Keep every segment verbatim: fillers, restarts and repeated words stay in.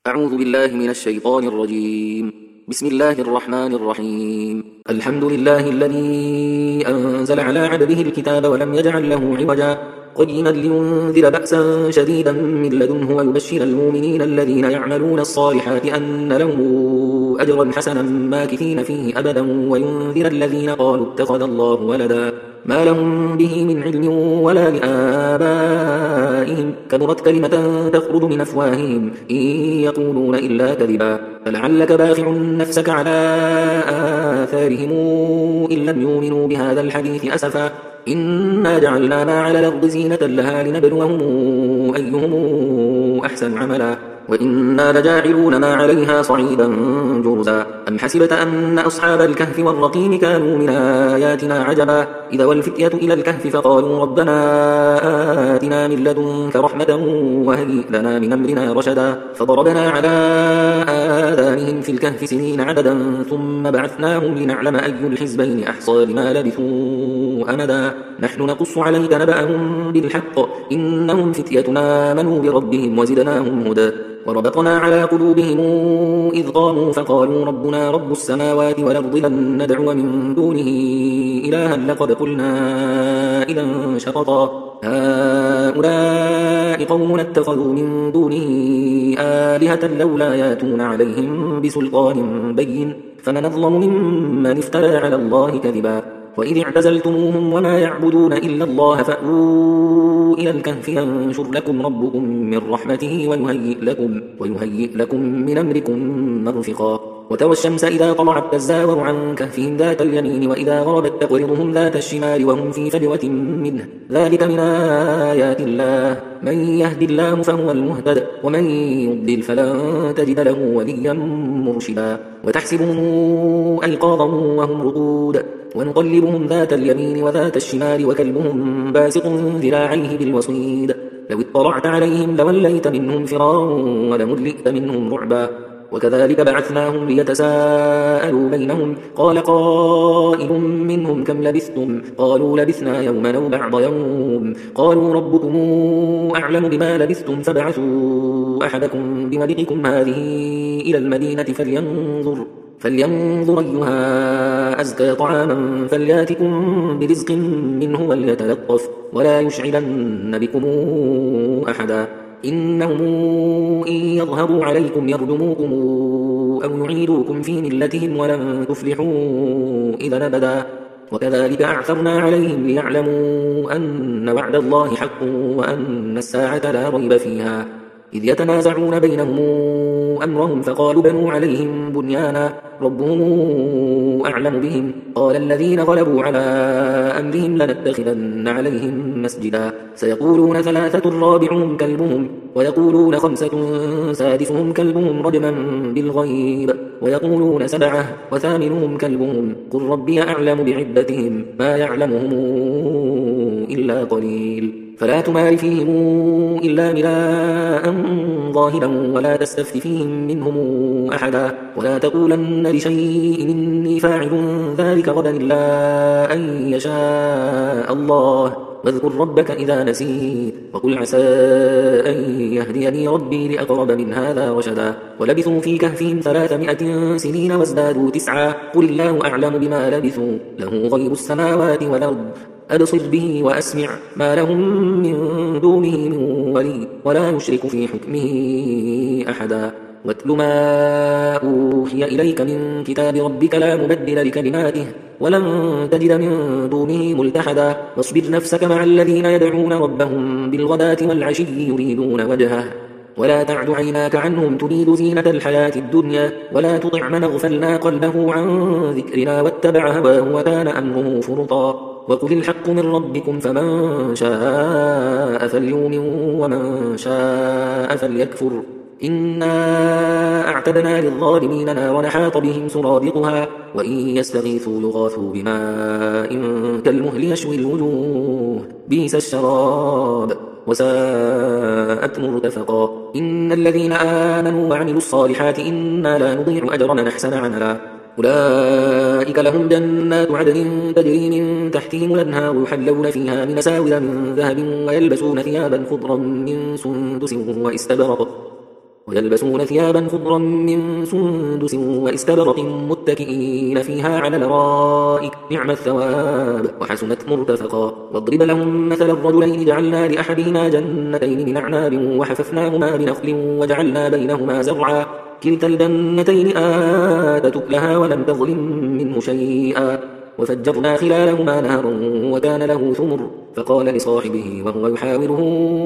أعوذ بالله من الشيطان الرجيم. بسم الله الرحمن الرحيم. الحمد لله الذي أنزل على عبده الكتاب ولم يجعل له عوجا قيما لينذر بأسا شديدا من لدنه ويبشر المؤمنين الذين يعملون الصالحات أن لهم أجرا حسنا ماكثين فيه أبدا وينذر الذين قالوا اتخذ الله ولدا ما لهم به من علم ولا لآبائهم كبرت كلمة تخرج من أفواههم إن يقولون إلا كذبا فلعلك باخع نفسك على آثارهم إن لم يؤمنوا بهذا الحديث أسفا إنا جعلنا ما على الأرض زينة لها لنبلوهم أيهم أحسن عملا وإنا لجاعلون ما عليها صعيدا جرزا أم حسبت أن أصحاب الكهف والرقيم كانوا من آياتنا عجبا إذا والفتية إلى الكهف فقالوا ربنا آتنا من لدنك رحمة وهيئ لنا من أمرنا رشدا فضربنا على آذانهم في الكهف سنين عددا ثم بعثناهم لنعلم أي الحزبين أحصى لما لبثوا أمدا نحن نقص عليك نبأهم بالحق إنهم فتيتنا آمنوا بربهم وزدناهم هدى وربطنا على قلوبهم إذ قاموا فقالوا ربنا رب السماوات والأرض لن ندعو من دونه إلها لقد قلنا إذا شططا هؤلاء قوم اتخذوا من دونه آلهة لولا ياتون عليهم بسلطان بين فمن أظلم ممن افترى على الله كذبا وإذ اعتزلتموهم وما يعبدون إلا الله فأووا إلى الكهف ينشر لكم ربكم من رحمته ويهيئ لكم, ويهيئ لكم من أمركم مرفقا وترى الشمس إذا طلعت تزاور عن كهفهم ذات اليمين وإذا غربت تقرضهم ذات الشمال وهم في فجوة منه ذلك من آيات الله من يهد الله فهو المهتد ومن يضلل فلن تجد له وليا مرشدا وتحسبهم أيقاظا وهم رقود ونقلبهم ذات اليمين وذات الشمال وكلبهم باسط ذراعيه بالوصيد لو اطلعت عليهم لوليت منهم فرارا ولملئت منهم رعبا وكذلك بعثناهم ليتساءلوا بينهم قال قائل منهم كم لبثتم قالوا لبثنا يوما أو بعض يوم قالوا ربكم أعلم بما لبثتم فابعثوا أحدكم بملئكم هذه إلى المدينة فلينظر فلينظر أيها أزكى طعاما فلياتكم برزق منه وليتلطف ولا يشعلن بكم أحدا إنهم إن يظهروا عليكم يرجموكم أو يعيدوكم في ملتهم ولن تفلحوا إذا أبدا وكذلك أعثرنا عليهم ليعلموا أن وعد الله حق وأن الساعة لا ريب فيها إذ يتنازعون بينهم أمرهم فقالوا بنوا عليهم بنيانا ربهم أعلم بهم قال الذين غلبوا على أمرهم لنتخذن عليهم مسجدا سيقولون ثلاثة رابعهم كلبهم ويقولون خمسة سادسهم كلبهم رجما بالغيب ويقولون سبعة وثامنهم كلبهم قل ربي أعلم بعدتهم ما يعلمهم إلا قليل فلا تمار فيهم إلا مراء ظاهرا ولا تستفت فيهم منهم أحدا ولا تقولن لشيء إني فاعل ذلك غدا إلا أن يشاء الله واذكر ربك إذا نسيت وقل عسى أن يهديني ربي لأقرب من هذا رشدا ولبثوا في كهفهم ثلاثمائة سنين وازدادوا تسعا قل الله أعلم بما لبثوا له غيب السماوات والأرض أبصر به وأسمع ما لهم من دونه من ولي ولا يشرك في حكمه أحدا واتل ما أوحي إليك من كتاب ربك لا مبدل لكلماته ولن تجد من دونه ملتحدا واصبر نفسك مع الذين يدعون ربهم بالغداة والعشي يريدون وجهه ولا تعد عيناك عنهم تريد زينة الحياة الدنيا ولا تطع من اغفلنا قلبه عن ذكرنا واتبع هواه وكان أمره فرطا وقل الحق من ربكم فمن شاء فليؤمن ومن شاء فليكفر إنا أعتدنا للظالمين نارا حاط بهم سرادقها وإن يستغيثوا يغاثوا بماء كالمهل يشوي الوجوه بئس الشراب وساءت مرتفقا إن الذين آمنوا وعملوا الصالحات إنا لا نضيع أجر من أحسن عملا أولئك لهم جنات عدن تجري من تحتهم الأنهار يحلون فيها من أساور من ذهب ويلبسون ثيابا خضرا من سندس واستبرق ويلبسون ثيابا خضرا من سندس واستبرق متكئين فيها على الارائك نعم الثواب وحسنت مرتفقا. واضرب لهم مثل الرجلين جعلنا لأحدهما جنتين من أعناب وحففناهما بنخل وجعلنا بينهما زرعا كلتا الجنتين آتت أكلها ولم تظلم منه شيئا وفجرنا خلالهما نهرا وكان له ثمر فقال لصاحبه وهو يحاوره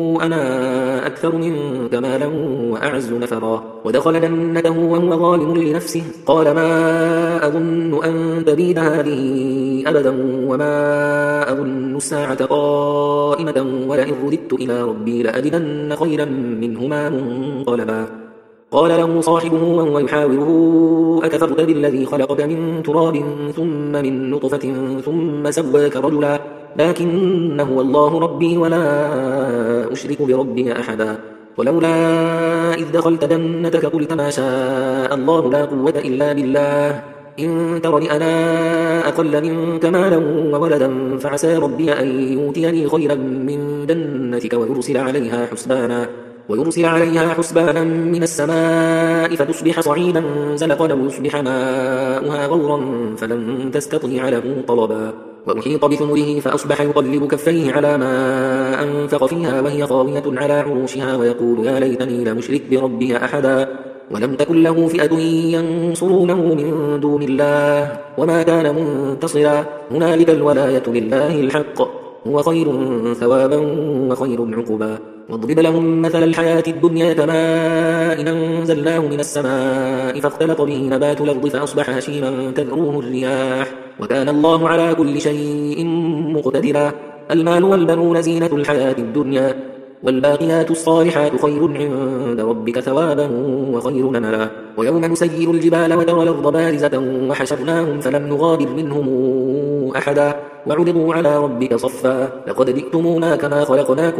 أنا أكثر منك مالا وأعز نفرا ودخل جنته وهو ظالم لنفسه قال ما أظن أن تبيد هذه أبدا وما أظن الساعة قائمة ولئن رددت إلى ربي لأجدن خيرا منهما منقلبا. قال له صاحبه وهو يحاوره أكفرت بالذي خلقك من تراب ثم من نطفة ثم سواك رجلا لكن هو الله ربي ولا أشرك بربي أحدا. ولولا إذ دخلت جنتك قلت ما شاء الله لا قوة إلا بالله إن ترني أنا أقل منك مالا وولدا فعسى ربي أن يؤتيني خيرا من جنتك ويرسل عليها حسبانا ويرسل عليها حسبانا من السماء فتصبح صعيدا زلقا أو يصبح ماؤها غورا فلن تستطيع له طلبا. وأحيط بثمره فأصبح يقلب كفيه على ما أنفق فيها وهي خاوية على عروشها ويقول يا ليتني لم أشرك بربي أحدا ولم تكن له فئة ينصرونه من دون الله وما كان منتصرا هنالك الولاية لله الحق هو خير ثوابا وخير عقبا. واضرب لهم مثل الحياة الدنيا كماء إن أنزلناه من السماء فاختلط به نبات الأرض فأصبح هشيما تذروه الرياح وكان الله على كل شيء مقتدرا. المال والبنون زينة الحياة الدنيا والباقيات الصالحات خير عند ربك ثوابا وخير نملا. ويوم نسير الجبال وترى الأرض بارزة وحشرناهم فلم نغادر منهم أحدا وعرضوا على ربك صفا لقد جئتمونا كما خلقناكم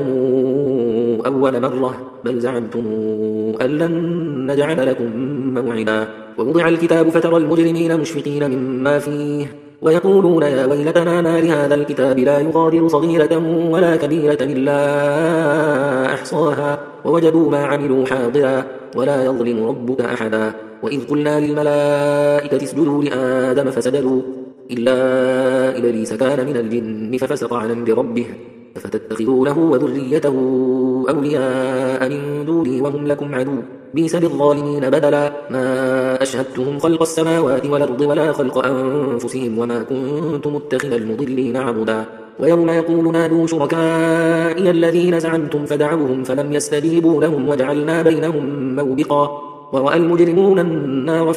أول مرة بل زعمتم أن لن نجعل لكم موعدا. ووضع الكتاب فترى المجرمين مشفقين مما فيه ويقولون يا ويلتنا ما لهذا الكتاب لا يغادر صغيرة ولا كبيرة إلا أحصاها ووجدوا ما عملوا حاضرا ولا يظلم ربك أحدا. وإذ قلنا للملائكة اسجدوا لآدم فسجدوا إلا إبليس كان من الجن ففسق عن أمر ربه أفتتخذونه وذريته أولياء من دوني وهم لكم عدو بئس للظالمين بدلا. ما أشهدتهم خلق السماوات والأرض ولا خلق أنفسهم وما كنت متخذ المضلين عضدا. ويوم يقول نادوا شركائي الذين زعمتم فدعوهم فلم يستجيبوا لهم وجعلنا بينهم موبقا ورأى المجرمون النار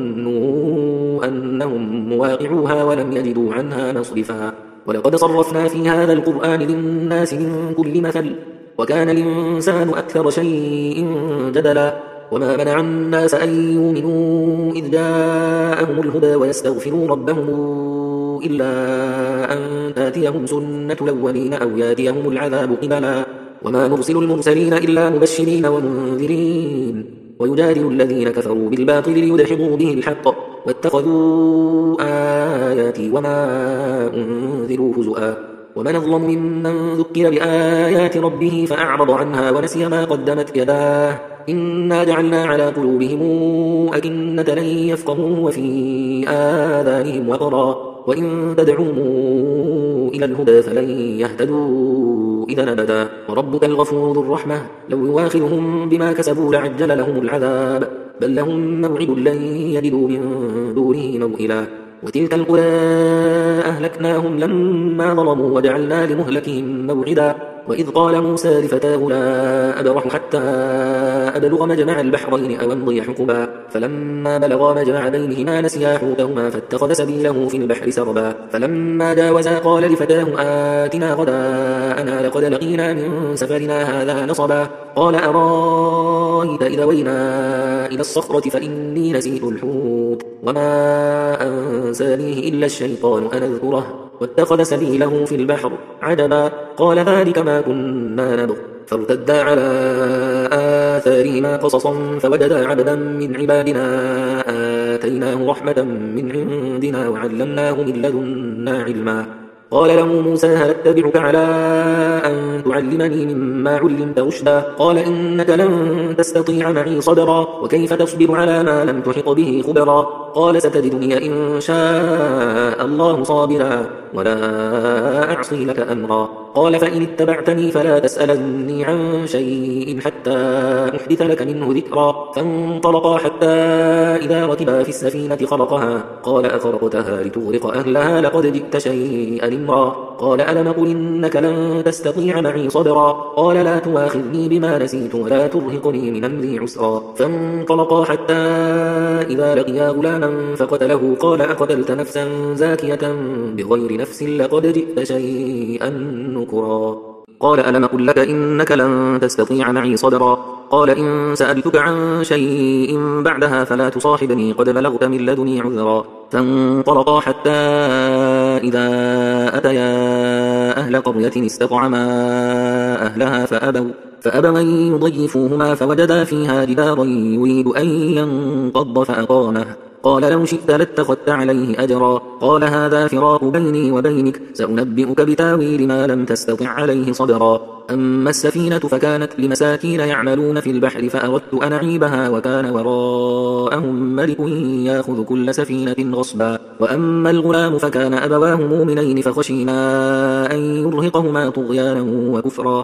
فظنوا أنهم مواقعوها ولم يجدوا عنها مصرفا. ولقد صرفنا في هذا القرآن للناس من كل مثل وكان الإنسان أكثر شيء جدلا. وما منع الناس أن يؤمنوا إذ جاءهم الهدى ويستغفروا ربهم إلا أن تاتيهم سنة الأولين أو ياتيهم العذاب قبلا. وما نرسل المرسلين إلا مبشرين ومنذرين ويجادل الذين كفروا بالباطل ليدحضوا به الحق واتخذوا آياتي وما أنذروا هزؤا. ومن أظلم ممن ذكر بآيات ربه فأعرض عنها ونسي ما قدمت يداه إنا جعلنا على قلوبهم أكنة لن يفقهوا وفي آذانهم وقرا وإن تدعوهم إلى الهدى فلن يهتدوا إذا أبدا. وربك الغفور ذو الرحمة لو يواخذهم بما كسبوا لعجل لهم العذاب بل لهم موعد لن يجدوا من دونه موئلا. وتلك القرى أهلكناهم لما ظلموا وجعلنا لمهلكهم موعدا. وإذ قال موسى لفتاه لا أبرح حتى أبلغ مجمع البحرين أو أمضي حقبا فلما بلغا مجمع بينهما نسيا حوتهما فاتخذ سبيله في البحر سربا. فلما جاوزا قال لفتاه آتنا غداءنا لقد لقينا من سفرنا هذا نصبا. قال أرايت إذا وينا إلى الصخرة فإني نسيت الحوت وما أنسانيه إلا الشيطان أن أذكره واتخذ سبيله في البحر عجبا. قال ذلك ما كنا نبغ فارتدا على آثارهما قصصا فوجدا عبدا من عبادنا آتيناه رحمة من عندنا وعلمناه من لدنا علما. قال له موسى هل اتبعك على أن تعلمني مما علمت رشدا قال إنك لن تستطيع معي صبرا وكيف تصبر على ما لم تحط به خبرا قال ستجدني إن شاء الله صابرا ولا أعصي لك أمرا قال فإن اتبعتني فلا تسألني عن شيء حتى أحدث لك منه ذكرا فانطلقا حتى إذا ركبا في السفينة خرقها قال أخرقتها لتغرق أهلها لقد جئت شيئا إمرا قال ألم قل إنك لن تستطيع معي صبرا قال لا تواخذني بما نسيت ولا ترهقني من أمري عسرا فانطلقا حتى إذا لقيا غلاما فقتله قال أقتلت نفسا زاكية بغير نفس لقد جئت شيئا نكرا قال ألم قل لك إنك لن تستطيع معي صبرا قال إن سألتك عن شيء بعدها فلا تصاحبني قد بلغت من لدني عذرا فانطلقا حتى إذا أتيا أهل قرية استطعما أهلها فأبوا فأبوا أن يضيفوهما فوجدا فيها جدارا يريد أن ينقض فأقامه قال لو شئت لاتخذت عليه أجرا قال هذا فراق بيني وبينك سأنبئك بتاويل ما لم تستطع عليه صبرا أما السفينة فكانت لمساكين يعملون في البحر فأردت أن أعيبها وكان وراءهم ملك يأخذ كل سفينة غصبا وأما الغلام فكان أبواه مؤمنين فخشينا أن يرهقهما طغيانا وكفرا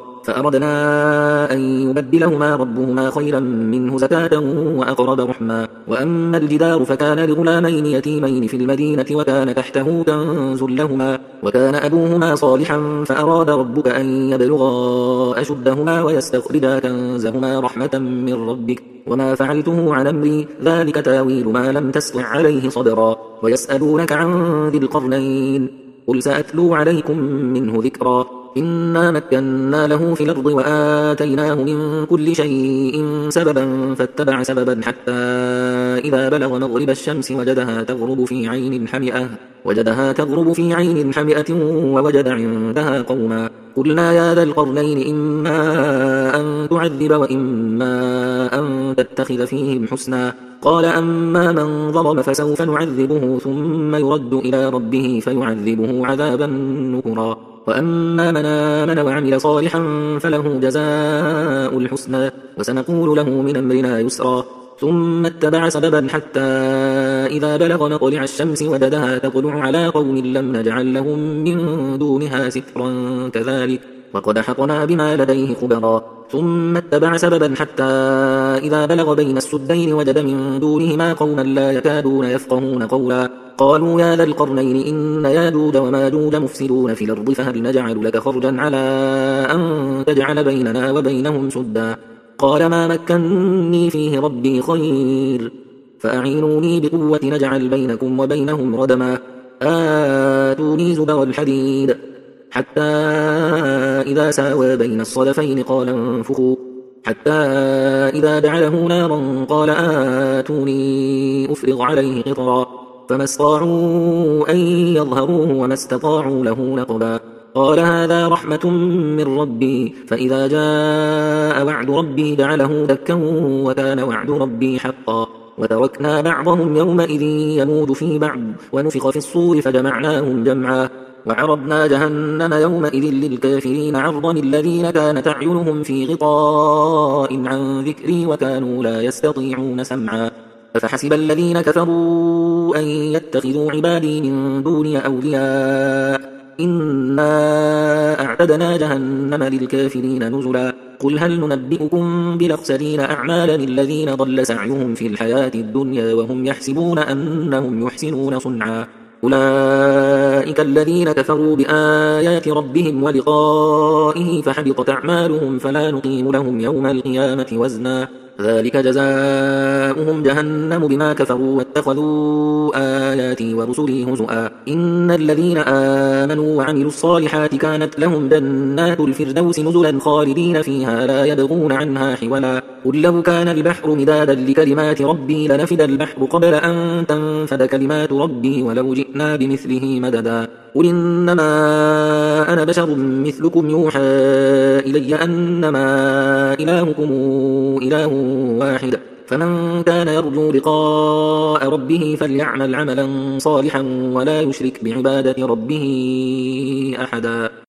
فأردنا أن يبدلهما ربهما خيرا منه زكاة وأقرب رحما وأما الجدار فكان لغلامين يتيمين في المدينة وكان تحته كنز لهما وكان أبوهما صالحا فأراد ربك أن يبلغا أشدهما ويستخرجا كنزهما رحمة من ربك وما فعلته عن أمري ذلك تاويل ما لم تستطع عليه صبرا ويسألونك عن ذي القرنين قل سأتلو عليكم منه ذكرا إنا مكنا له في الأرض وآتيناه من كل شيء سببا فاتبع سببا حتى إذا بلغ مغرب الشمس وجدها تغرب في عين حمئة وجدها تغرب في عين حمئة ووجد عندها قوما قلنا يا ذا القرنين إما أن تعذب وإما أن تتخذ فيهم حسنا قال أما من ظلم فسوف نعذبه ثم يرد إلى ربه فيعذبه عذابا نكرا وأما من آمن وعمل صالحا فله جزاء الحسنى وسنقول له من أمرنا يسرا ثم اتبع سببا حتى إذا بلغ مطلع الشمس وجدها تطلع على قوم لم نجعل لهم من دونها سترا كذلك وقد حطنا بما لديه خبرا ثم اتبع سببا حتى إذا بلغ بين السدين وجد من دونهما قوما لا يكادون يفقهون قولا قالوا يا ذا القرنين إن ياجوج وماجوج مفسدون في الأرض فهل نجعل لك خرجا على أن تجعل بيننا وبينهم سدا قال ما مكنني فيه ربي خير فأعينوني بقوة نجعل بينكم وبينهم ردما آتوني زبر الحديد حتى إذا ساوى بين الصدفين قال انفخوا حتى إذا جعله نارا قال آتوني أفرغ عليه قطرا فما استطاعوا أن يظهروه وما استطاعوا له نقبا قال هذا رحمة من ربي فإذا جاء وعد ربي جعله دكا وكان وعد ربي حقا وتركنا بعضهم يومئذ يموج في بعض ونفخ في الصور فجمعناهم جمعا وعرضنا جهنم يومئذ للكافرين عرضا الذين كانت أعينهم في غطاء عن ذكري وكانوا لا يستطيعون سمعا أفحسب الذين كفروا أن يتخذوا عبادي من دوني أولياء إنا أعتدنا جهنم للكافرين نزلا قل هل ننبئكم بالأخسرين أعمالا الذين ضل سعيهم في الحياة الدنيا وهم يحسبون أنهم يحسنون صنعا أولئك الذين كفروا بآيات ربهم ولقائه فحبطت أعمالهم فلا نقيم لهم يوم القيامة وزنا ذلك جزاؤهم جهنم بما كفروا واتخذوا آياتي ورسلي هزؤا إن الذين آمنوا وعملوا الصالحات كانت لهم جنات الفردوس نزلا خالدين فيها لا يبغون عنها حولا قل لو كان البحر مدادا لكلمات ربي لنفد البحر قبل أن تنفد كلمات ربي ولو جئنا بمثله مددا قل إنما أنا بشر مثلكم يوحى إلي أنما إلهكم إله واحد فمن كان يرجو لقاء ربه فليعمل عملا صالحا ولا يشرك بعبادة ربه أحدا.